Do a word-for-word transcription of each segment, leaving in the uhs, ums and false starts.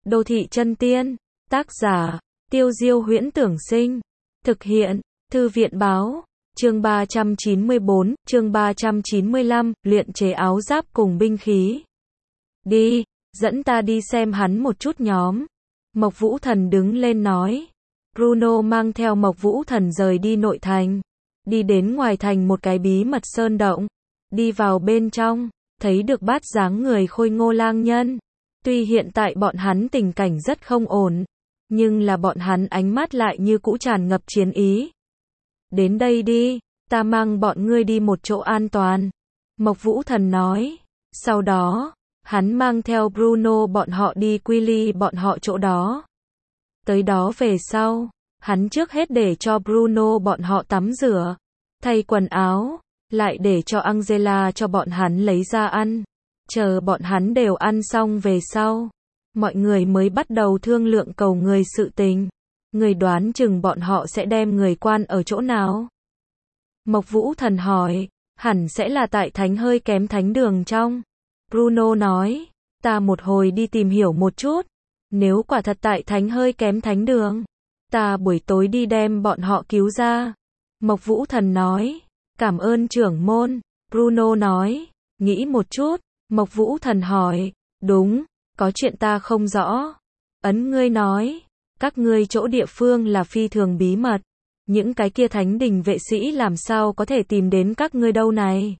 Đô thị chân tiên, tác giả, Tiêu Diêu Huyễn Tưởng Sinh, thực hiện, Thư viện báo, chương ba trăm chín mươi bốn, chương ba trăm chín mươi lăm, luyện chế áo giáp cùng binh khí. Đi, dẫn ta đi xem hắn một chút nhóm. Mộc Vũ Thần đứng lên nói. Bruno mang theo Mộc Vũ Thần rời đi nội thành. Đi đến ngoài thành một cái bí mật sơn động. Đi vào bên trong, thấy được bát dáng người khôi ngô lang nhân. Tuy hiện tại bọn hắn tình cảnh rất không ổn, nhưng là bọn hắn ánh mắt lại như cũ tràn ngập chiến ý. Đến đây đi, ta mang bọn ngươi đi một chỗ an toàn. Mộc Vũ Thần nói. Sau đó, hắn mang theo Bruno bọn họ đi Quy bọn họ chỗ đó. Tới đó về sau, hắn trước hết để cho Bruno bọn họ tắm rửa, thay quần áo, lại để cho Angela cho bọn hắn lấy ra ăn. Chờ bọn hắn đều ăn xong về sau, mọi người mới bắt đầu thương lượng cầu người sự tình. Người đoán chừng bọn họ sẽ đem người quan ở chỗ nào? Mộc Vũ Thần hỏi. Hẳn sẽ là tại thánh hơi kém thánh đường trong. Bruno nói. Ta một hồi đi tìm hiểu một chút. Nếu quả thật tại thánh hơi kém thánh đường, ta buổi tối đi đem bọn họ cứu ra. Mộc Vũ Thần nói. Cảm ơn trưởng môn. Bruno nói. Nghĩ một chút. Mộc Vũ Thần hỏi. Đúng, có chuyện ta không rõ. Ấn ngươi nói. Các ngươi chỗ địa phương là phi thường bí mật. Những cái kia thánh đình vệ sĩ làm sao có thể tìm đến các ngươi đâu này?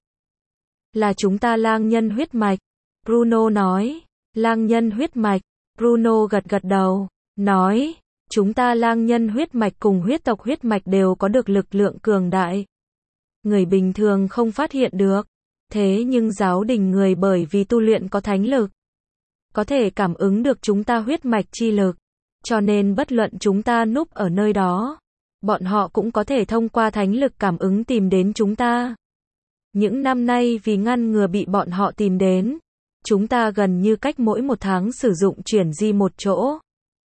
Là chúng ta lang nhân huyết mạch. Bruno nói. Lang nhân huyết mạch. Bruno gật gật đầu. Nói. Chúng ta lang nhân huyết mạch cùng huyết tộc huyết mạch đều có được lực lượng cường đại. Người bình thường không phát hiện được. Thế nhưng giáo đình người bởi vì tu luyện có thánh lực, có thể cảm ứng được chúng ta huyết mạch chi lực. Cho nên bất luận chúng ta núp ở nơi đó, bọn họ cũng có thể thông qua thánh lực cảm ứng tìm đến chúng ta. Những năm nay vì ngăn ngừa bị bọn họ tìm đến, chúng ta gần như cách mỗi một tháng sử dụng chuyển di một chỗ.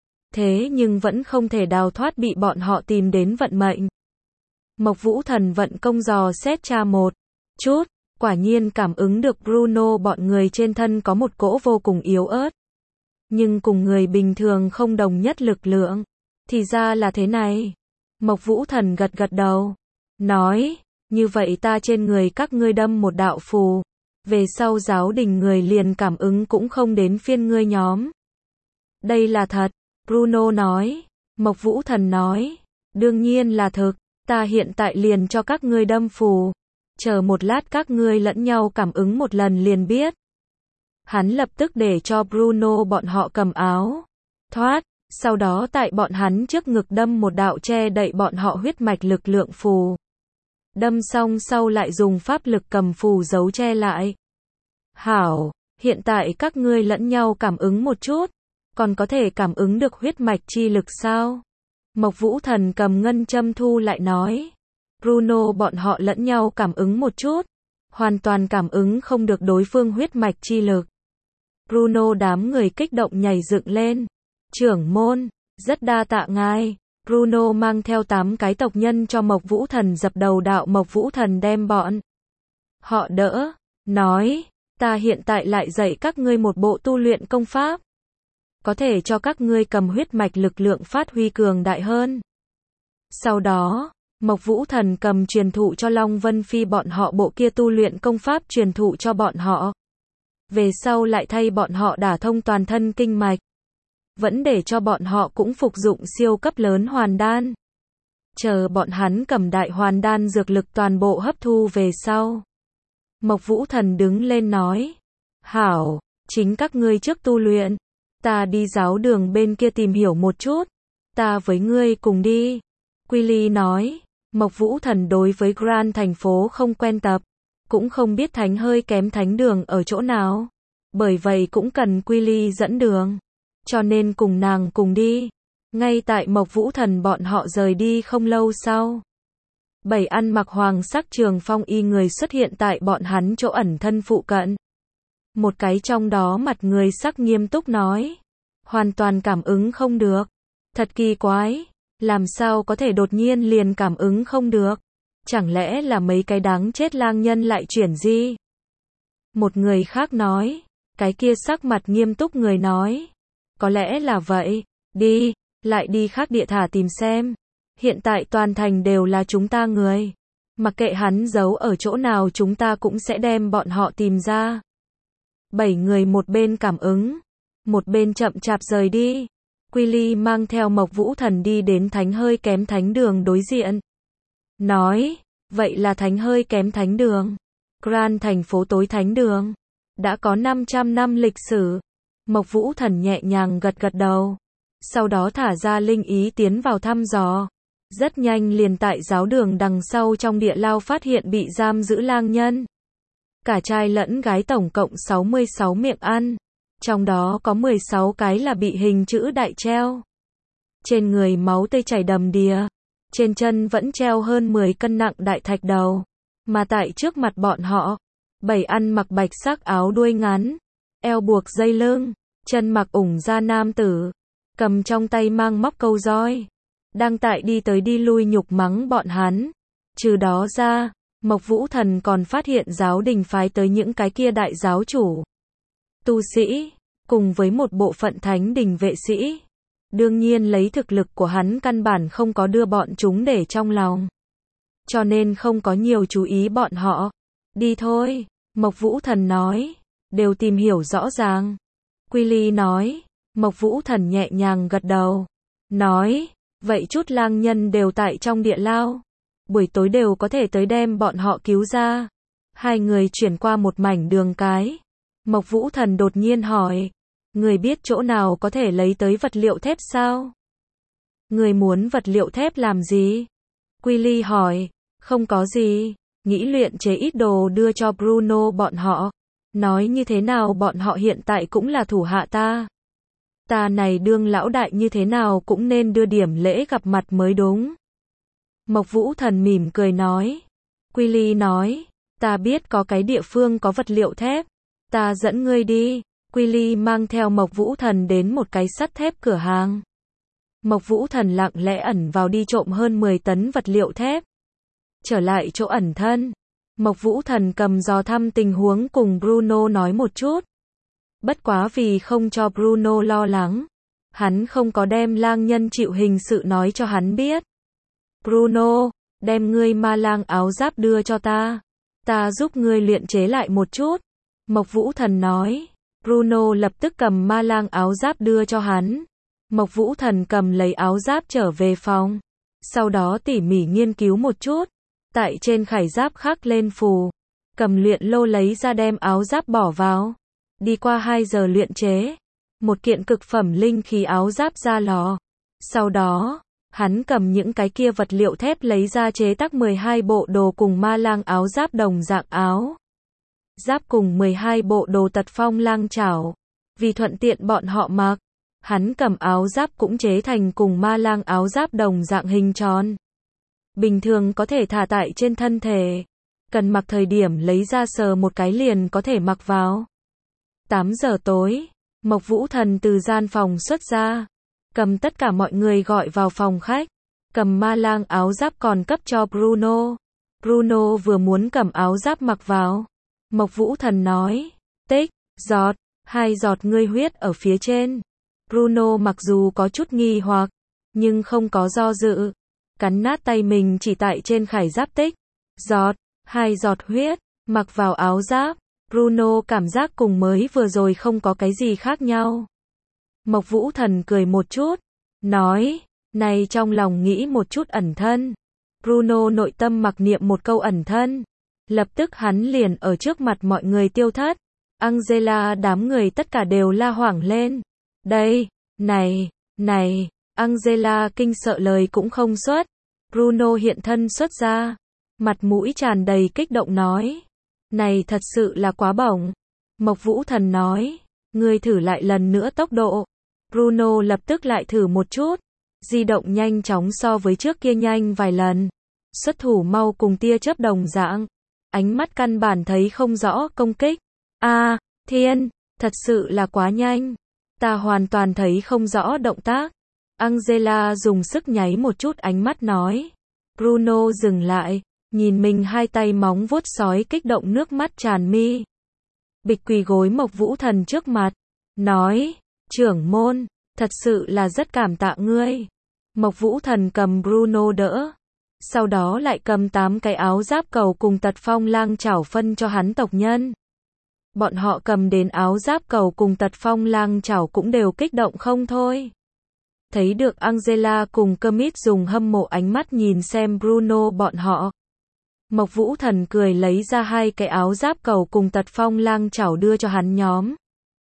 Thế nhưng vẫn không thể đào thoát bị bọn họ tìm đến vận mệnh. Mộc Vũ Thần vận công dò xét tra một chút, quả nhiên cảm ứng được Bruno bọn người trên thân có một cỗ vô cùng yếu ớt. Nhưng cùng người bình thường không đồng nhất lực lượng. Thì ra là thế này. Mộc Vũ Thần gật gật đầu. Nói, như vậy ta trên người các ngươi đâm một đạo phù. Về sau giáo đình người liền cảm ứng cũng không đến phiên ngươi nhóm. Đây là thật. Bruno nói. Mộc Vũ Thần nói. Đương nhiên là thực. Ta hiện tại liền cho các ngươi đâm phù. Chờ một lát các ngươi lẫn nhau cảm ứng một lần liền biết. Hắn lập tức để cho Bruno bọn họ cầm áo thoát, sau đó tại bọn hắn trước ngực đâm một đạo che đậy bọn họ huyết mạch lực lượng phù. Đâm xong sau lại dùng pháp lực cầm phù giấu che lại. Hảo, hiện tại các ngươi lẫn nhau cảm ứng một chút, còn có thể cảm ứng được huyết mạch chi lực sao? Mộc Vũ Thần cầm ngân châm thu lại nói. Bruno bọn họ lẫn nhau cảm ứng một chút, hoàn toàn cảm ứng không được đối phương huyết mạch chi lực. Bruno đám người kích động nhảy dựng lên. Trưởng môn, rất đa tạ ngài. Bruno mang theo tám cái tộc nhân cho Mộc Vũ Thần dập đầu đạo. Mộc Vũ Thần đem bọn họ đỡ, nói, ta hiện tại lại dạy các ngươi một bộ tu luyện công pháp, có thể cho các ngươi cầm huyết mạch lực lượng phát huy cường đại hơn. Sau đó, Mộc Vũ Thần cầm truyền thụ cho Long Vân Phi bọn họ bộ kia tu luyện công pháp truyền thụ cho bọn họ. Về sau lại thay bọn họ đả thông toàn thân kinh mạch. Vẫn để cho bọn họ cũng phục dụng siêu cấp lớn hoàn đan. Chờ bọn hắn cầm đại hoàn đan dược lực toàn bộ hấp thu về sau. Mộc Vũ Thần đứng lên nói. Hảo, chính các ngươi trước tu luyện. Ta đi giáo đường bên kia tìm hiểu một chút. Ta với ngươi cùng đi. Quy nói. Mộc Vũ Thần đối với Grand thành phố không quen tập, cũng không biết thánh hơi kém thánh đường ở chỗ nào. Bởi vậy cũng cần Quy dẫn đường. Cho nên cùng nàng cùng đi. Ngay tại Mộc Vũ Thần bọn họ rời đi không lâu sau. Bảy ăn mặc hoàng sắc trường phong y người xuất hiện tại bọn hắn chỗ ẩn thân phụ cận. Một cái trong đó mặt người sắc nghiêm túc nói. Hoàn toàn cảm ứng không được. Thật kỳ quái. Làm sao có thể đột nhiên liền cảm ứng không được? Chẳng lẽ là mấy cái đáng chết lang nhân lại chuyển di? Một người khác nói. Cái kia sắc mặt nghiêm túc người nói. Có lẽ là vậy. Đi, lại đi khác địa thả tìm xem. Hiện tại toàn thành đều là chúng ta người. Mặc kệ hắn giấu ở chỗ nào chúng ta cũng sẽ đem bọn họ tìm ra. Bảy người một bên cảm ứng, một bên chậm chạp rời đi. Quy mang theo Mộc Vũ Thần đi đến thánh hơi kém thánh đường đối diện. Nói, vậy là thánh hơi kém thánh đường. Grand thành phố tối thánh đường. Đã có năm trăm năm lịch sử. Mộc Vũ Thần nhẹ nhàng gật gật đầu. Sau đó thả ra linh ý tiến vào thăm dò. Rất nhanh liền tại giáo đường đằng sau trong địa lao phát hiện bị giam giữ lang nhân. Cả trai lẫn gái tổng cộng sáu mươi sáu miệng ăn. Trong đó có mười sáu cái là bị hình chữ đại treo. Trên người máu tươi chảy đầm đìa. Trên chân vẫn treo hơn mười cân nặng đại thạch đầu. Mà tại trước mặt bọn họ, bảy ăn mặc bạch sắc áo đuôi ngắn, eo buộc dây lưng, chân mặc ủng da nam tử, cầm trong tay mang móc câu roi, đang tại đi tới đi lui nhục mắng bọn hắn. Trừ đó ra, Mộc Vũ Thần còn phát hiện giáo đình phái tới những cái kia đại giáo chủ, tu sĩ, cùng với một bộ phận thánh đình vệ sĩ. Đương nhiên lấy thực lực của hắn căn bản không có đưa bọn chúng để trong lòng. Cho nên không có nhiều chú ý bọn họ. Đi thôi, Mộc Vũ Thần nói. Đều tìm hiểu rõ ràng. Quy Ly nói. Mộc Vũ Thần nhẹ nhàng gật đầu. Nói, vậy chút lang nhân đều tại trong địa lao. Buổi tối đều có thể tới đem bọn họ cứu ra. Hai người chuyển qua một mảnh đường cái. Mộc Vũ Thần đột nhiên hỏi. Người biết chỗ nào có thể lấy tới vật liệu thép sao? Người muốn vật liệu thép làm gì? Quy Ly hỏi. Không có gì. Nghĩ luyện chế ít đồ đưa cho Bruno bọn họ. Nói như thế nào bọn họ hiện tại cũng là thủ hạ ta. Ta này đương lão đại như thế nào cũng nên đưa điểm lễ gặp mặt mới đúng. Mộc Vũ Thần mỉm cười nói. Quy Ly nói. Ta biết có cái địa phương có vật liệu thép. Ta dẫn ngươi đi. Quy Ly mang theo Mộc Vũ Thần đến một cái sắt thép cửa hàng. Mộc Vũ Thần lặng lẽ ẩn vào đi trộm hơn mười tấn vật liệu thép. Trở lại chỗ ẩn thân. Mộc Vũ Thần cầm dò thăm tình huống cùng Bruno nói một chút. Bất quá vì không cho Bruno lo lắng. Hắn không có đem lang nhân chịu hình sự nói cho hắn biết. Bruno, đem ngươi ma lang áo giáp đưa cho ta. Ta giúp ngươi luyện chế lại một chút. Mộc Vũ Thần nói. Bruno lập tức cầm ma lang áo giáp đưa cho hắn. Mộc Vũ Thần cầm lấy áo giáp trở về phòng. Sau đó tỉ mỉ nghiên cứu một chút. Tại trên khải giáp khắc lên phù. Cầm luyện lô lấy ra đem áo giáp bỏ vào. Đi qua hai giờ luyện chế. Một kiện cực phẩm linh khí áo giáp ra lò. Sau đó, hắn cầm những cái kia vật liệu thép lấy ra chế tác mười hai bộ đồ cùng ma lang áo giáp đồng dạng áo giáp cùng mười hai bộ đồ tật phong lang chảo. Vì thuận tiện bọn họ mặc, hắn cầm áo giáp cũng chế thành cùng ma lang áo giáp đồng dạng hình tròn. Bình thường có thể thả tại trên thân thể. Cần mặc thời điểm lấy ra sờ một cái liền có thể mặc vào. tám giờ tối, Mộc Vũ Thần từ gian phòng xuất ra. Cầm tất cả mọi người gọi vào phòng khách. Cầm ma lang áo giáp còn cấp cho Bruno. Bruno vừa muốn cầm áo giáp mặc vào. Mộc Vũ Thần nói. Tích, giọt, hai giọt ngươi huyết ở phía trên. Bruno mặc dù có chút nghi hoặc, nhưng không có do dự. Cắn nát tay mình chỉ tại trên khải giáp tích. Giọt, hai giọt huyết, mặc vào áo giáp. Bruno cảm giác cùng mới vừa rồi không có cái gì khác nhau. Mộc Vũ Thần cười một chút. Nói, này trong lòng nghĩ một chút ẩn thân. Bruno nội tâm mặc niệm một câu ẩn thân. Lập tức hắn liền ở trước mặt mọi người tiêu thất. Angela đám người tất cả đều la hoảng lên. Đây, này, này, Angela kinh sợ lời cũng không xuất. Bruno hiện thân xuất ra. Mặt mũi tràn đầy kích động nói. Này thật sự là quá bổng. Mộc Vũ Thần nói. Ngươi thử lại lần nữa tốc độ. Bruno lập tức lại thử một chút. Di động nhanh chóng so với trước kia nhanh vài lần. Xuất thủ mau cùng tia chớp đồng dạng. Ánh mắt căn bản thấy không rõ công kích. A, à, thiên, thật sự là quá nhanh. Ta hoàn toàn thấy không rõ động tác. Angela dùng sức nháy một chút ánh mắt nói. Bruno dừng lại, nhìn mình hai tay móng vuốt sói kích động nước mắt tràn mi. Bịch quỳ gối Mộc Vũ Thần trước mặt, nói, Trưởng môn, thật sự là rất cảm tạ ngươi. Mộc Vũ Thần cầm Bruno đỡ. Sau đó lại cầm tám cái áo giáp cầu cùng tật phong lang chảo phân cho hắn tộc nhân. Bọn họ cầm đến áo giáp cầu cùng tật phong lang chảo cũng đều kích động không thôi. Thấy được Angela cùng Kermit dùng hâm mộ ánh mắt nhìn xem Bruno bọn họ. Mộc Vũ Thần cười lấy ra hai cái áo giáp cầu cùng tật phong lang chảo đưa cho hắn nhóm.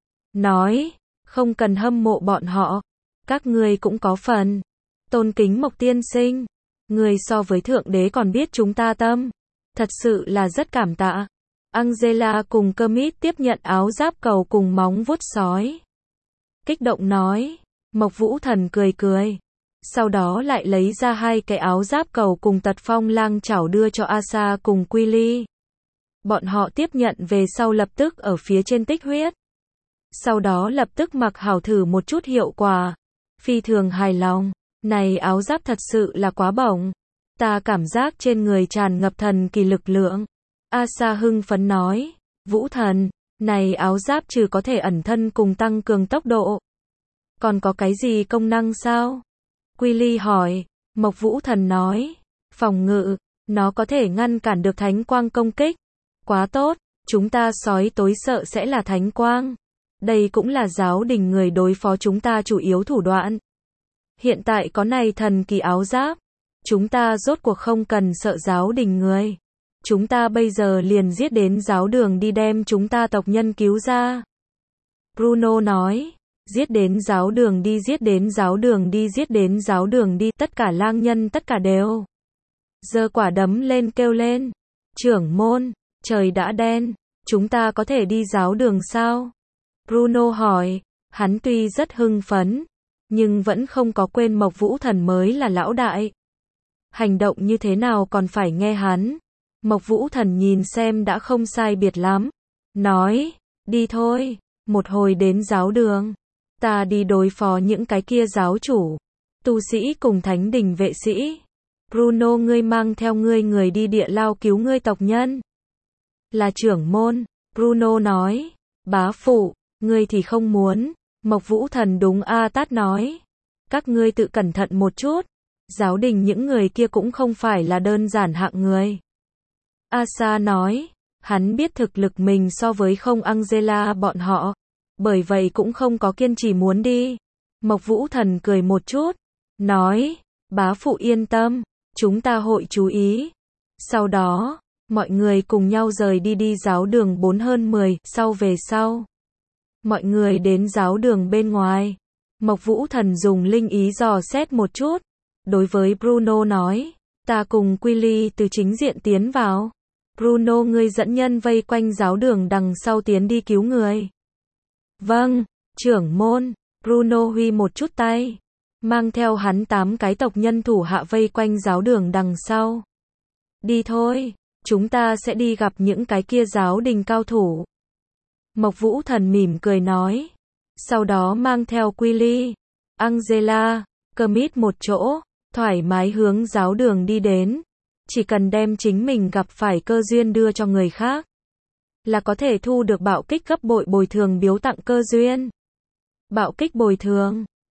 Nói, không cần hâm mộ bọn họ. Các ngươi cũng có phần. Tôn kính Mộc tiên sinh. Người so với thượng đế còn biết chúng ta tâm. Thật sự là rất cảm tạ. Angela cùng Kermit tiếp nhận áo giáp cầu cùng móng vuốt sói. Kích động nói. Mộc Vũ Thần cười cười. Sau đó lại lấy ra hai cái áo giáp cầu cùng tật phong lang chảo đưa cho Asa cùng Quilly. Bọn họ tiếp nhận về sau lập tức ở phía trên tích huyết. Sau đó lập tức mặc hảo thử một chút hiệu quả. Phi thường hài lòng. Này áo giáp thật sự là quá bổng. Ta cảm giác trên người tràn ngập thần kỳ lực lượng. Asa hưng phấn nói. Vũ Thần, này áo giáp trừ có thể ẩn thân cùng tăng cường tốc độ. Còn có cái gì công năng sao? Quilly hỏi. Mộc Vũ Thần nói. Phòng ngự, nó có thể ngăn cản được thánh quang công kích. Quá tốt, chúng ta sói tối sợ sẽ là thánh quang. Đây cũng là giáo đình người đối phó chúng ta chủ yếu thủ đoạn. Hiện tại có này thần kỳ áo giáp. Chúng ta rốt cuộc không cần sợ giáo đình người. Chúng ta bây giờ liền giết đến giáo đường đi đem chúng ta tộc nhân cứu ra. Bruno nói. Giết đến giáo đường đi, giết đến giáo đường đi, giết đến giáo đường đi, tất cả lang nhân tất cả đều. Giơ quả đấm lên kêu lên. Trưởng môn, trời đã đen, chúng ta có thể đi giáo đường sao? Bruno hỏi, hắn tuy rất hưng phấn, nhưng vẫn không có quên Mộc Vũ Thần mới là lão đại. Hành động như thế nào còn phải nghe hắn. Mộc Vũ Thần nhìn xem đã không sai biệt lắm. Nói, đi thôi, một hồi đến giáo đường. Ta đi đối phó những cái kia giáo chủ, tu sĩ cùng thánh đình vệ sĩ. Bruno ngươi mang theo ngươi người đi địa lao cứu ngươi tộc nhân. Là trưởng môn, Bruno nói. Bá phụ, ngươi thì không muốn. Mộc Vũ Thần đúng a tát nói. Các ngươi tự cẩn thận một chút. Giáo đình những người kia cũng không phải là đơn giản hạng người. Asa nói. Hắn biết thực lực mình so với không Angela bọn họ. Bởi vậy cũng không có kiên trì muốn đi. Mộc Vũ Thần cười một chút. Nói. Bá phụ yên tâm. Chúng ta hội chú ý. Sau đó, mọi người cùng nhau rời đi đi giáo đường bốn hơn mười, sau về sau. Mọi người đến giáo đường bên ngoài. Mộc Vũ Thần dùng linh ý dò xét một chút. Đối với Bruno nói. Ta cùng Quilly từ chính diện tiến vào. Bruno ngươi dẫn nhân vây quanh giáo đường đằng sau tiến đi cứu người. Vâng, trưởng môn. Bruno huy một chút tay. Mang theo hắn tám cái tộc nhân thủ hạ vây quanh giáo đường đằng sau. Đi thôi, chúng ta sẽ đi gặp những cái kia giáo đình cao thủ. Mộc Vũ Thần mỉm cười nói. Sau đó mang theo Quilly, Angela, Kermit một chỗ, thoải mái hướng giáo đường đi đến. Chỉ cần đem chính mình gặp phải cơ duyên đưa cho người khác, là có thể thu được bạo kích gấp bội bồi thường biếu tặng cơ duyên. Bạo kích bồi thường.